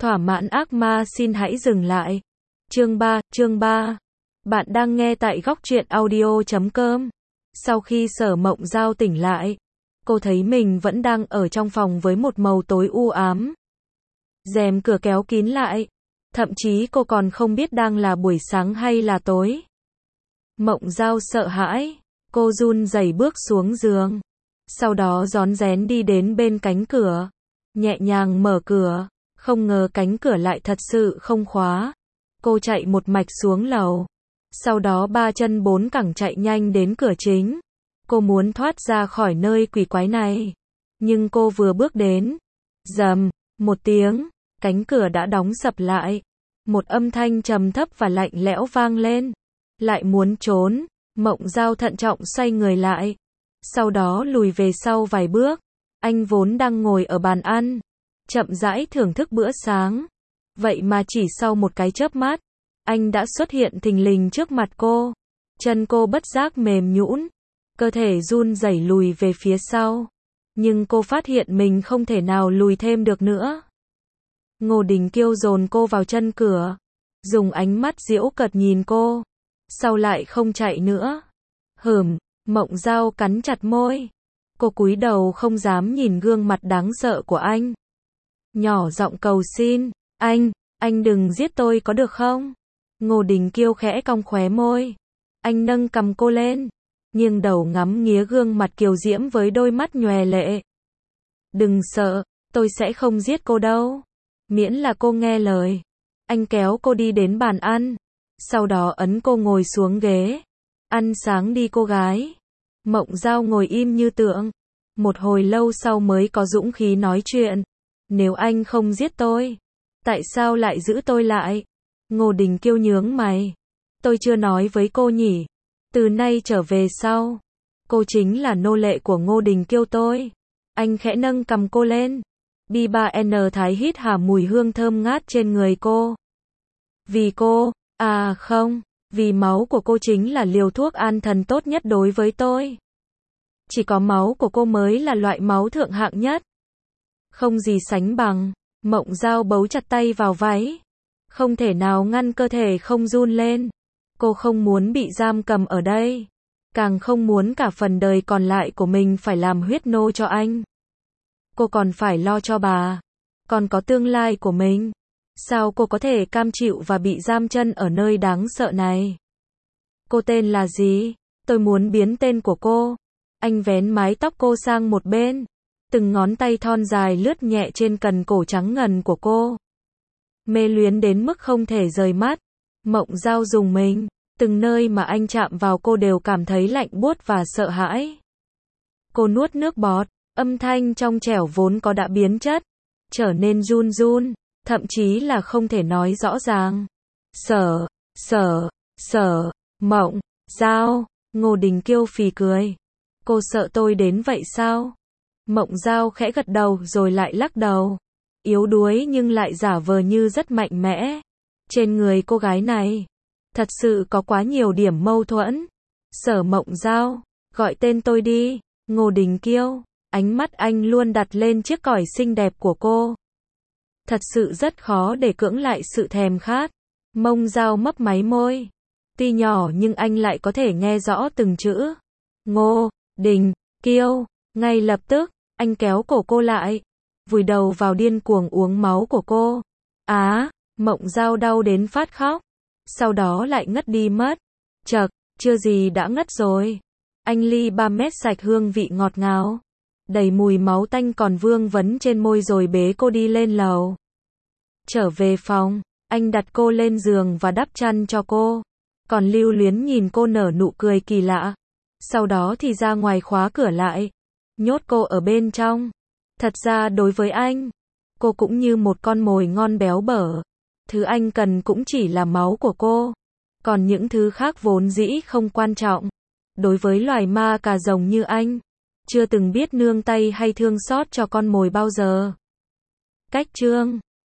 Thỏa mãn ác ma xin hãy dừng lại. Chương 3. Bạn đang nghe tại góc truyện audio.com. Sau khi Sở Mộng Giao tỉnh lại, cô thấy mình vẫn đang ở trong phòng với một màu tối u ám. Rèm cửa kéo kín lại, thậm chí cô còn không biết đang là buổi sáng hay là tối. Mộng Giao sợ hãi, cô run rẩy bước xuống giường, sau đó rón rén đi đến bên cánh cửa, nhẹ nhàng mở cửa, không ngờ cánh cửa lại thật sự không khóa. Cô chạy một mạch xuống lầu, sau đó ba chân bốn cẳng chạy nhanh đến cửa chính. Cô muốn thoát ra khỏi nơi quỷ quái này, nhưng cô vừa bước đến, rầm, một tiếng, cánh cửa đã đóng sập lại. Một âm thanh trầm thấp và lạnh lẽo vang lên. Lại muốn trốn, Mộng Giao thận trọng xoay người lại, sau đó lùi về sau vài bước. Anh vốn đang ngồi ở bàn ăn, chậm rãi thưởng thức bữa sáng. Vậy mà chỉ sau một cái chớp mắt, anh đã xuất hiện thình lình trước mặt cô. Chân cô bất giác mềm nhũn, cơ thể run rẩy lùi về phía sau. Nhưng cô phát hiện mình không thể nào lùi thêm được nữa. Ngô Đình Kiêu dồn cô vào chân cửa, dùng ánh mắt giễu cợt nhìn cô. Sau lại không chạy nữa. Mộng Giao cắn chặt môi. Cô cúi đầu không dám nhìn gương mặt đáng sợ của anh. Nhỏ giọng cầu xin, anh đừng giết tôi có được không? Ngô Đình Kiêu khẽ cong khóe môi. Anh nâng cằm cô lên, nghiêng đầu ngắm nghía gương mặt kiều diễm với đôi mắt nhòe lệ. Đừng sợ, tôi sẽ không giết cô đâu. Miễn là cô nghe lời. Anh kéo cô đi đến bàn ăn, sau đó ấn cô ngồi xuống ghế. Ăn sáng đi cô gái. Mộng Giao ngồi im như tượng. Một hồi lâu sau mới có dũng khí nói chuyện. Nếu anh không giết tôi, tại sao lại giữ tôi lại? Ngô Đình Kiêu nhướng mày. Tôi chưa nói với cô nhỉ? Từ nay trở về sau, cô chính là nô lệ của Ngô Đình Kiêu tôi. Anh khẽ nâng cằm cô lên. B3N Thái hít hà mùi hương thơm ngát trên người cô. Vì cô, không, vì máu của cô chính là liều thuốc an thần tốt nhất đối với tôi. Chỉ có máu của cô mới là loại máu thượng hạng nhất. Không gì sánh bằng. Mộng Giao bấu chặt tay vào váy, không thể nào ngăn cơ thể không run lên. Cô không muốn bị giam cầm ở đây, càng không muốn cả phần đời còn lại của mình phải làm huyết nô cho anh. Cô còn phải lo cho bà, còn có tương lai của mình. Sao cô có thể cam chịu và bị giam chân ở nơi đáng sợ này? Cô tên là gì? Tôi muốn biến tên của cô. Anh vén mái tóc cô sang một bên, từng ngón tay thon dài lướt nhẹ trên cần cổ trắng ngần của cô. Mê luyến đến mức không thể rời mắt. Mộng Giao rùng mình, từng nơi mà anh chạm vào cô đều cảm thấy lạnh buốt và sợ hãi. Cô nuốt nước bọt, âm thanh trong trẻo vốn có đã biến chất, trở nên run run, thậm chí là không thể nói rõ ràng. Mộng Giao. Ngô Đình Kiêu phì cười. Cô sợ tôi đến vậy sao? Mộng Giao khẽ gật đầu rồi lại lắc đầu. Yếu đuối nhưng lại giả vờ như rất mạnh mẽ. Trên người cô gái này, thật sự có quá nhiều điểm mâu thuẫn. Sở Mộng Giao, gọi tên tôi đi. Ngô Đình Kiêu, ánh mắt anh luôn đặt lên chiếc còi xinh đẹp của cô. Thật sự rất khó để cưỡng lại sự thèm khát. Mộng Giao mấp máy môi. Tuy nhỏ nhưng anh lại có thể nghe rõ từng chữ. Ngô Đình Kiêu. Ngay lập tức, anh kéo cổ cô lại, vùi đầu vào điên cuồng uống máu của cô. Mộng Giao đau đến phát khóc, sau đó lại ngất đi mất. Chậc, chưa gì đã ngất rồi. Anh ly 3 mét sạch hương vị ngọt ngào, đầy mùi máu tanh còn vương vấn trên môi rồi bế cô đi lên lầu. Trở về phòng, anh đặt cô lên giường và đắp chăn cho cô, còn lưu luyến nhìn cô nở nụ cười kỳ lạ. Sau đó thì ra ngoài khóa cửa lại, nhốt cô ở bên trong. Thật ra đối với anh, cô cũng như một con mồi ngon béo bở. Thứ anh cần cũng chỉ là máu của cô. Còn những thứ khác vốn dĩ không quan trọng. Đối với loài ma cà rồng như anh, chưa từng biết nương tay hay thương xót cho con mồi bao giờ. Cách chương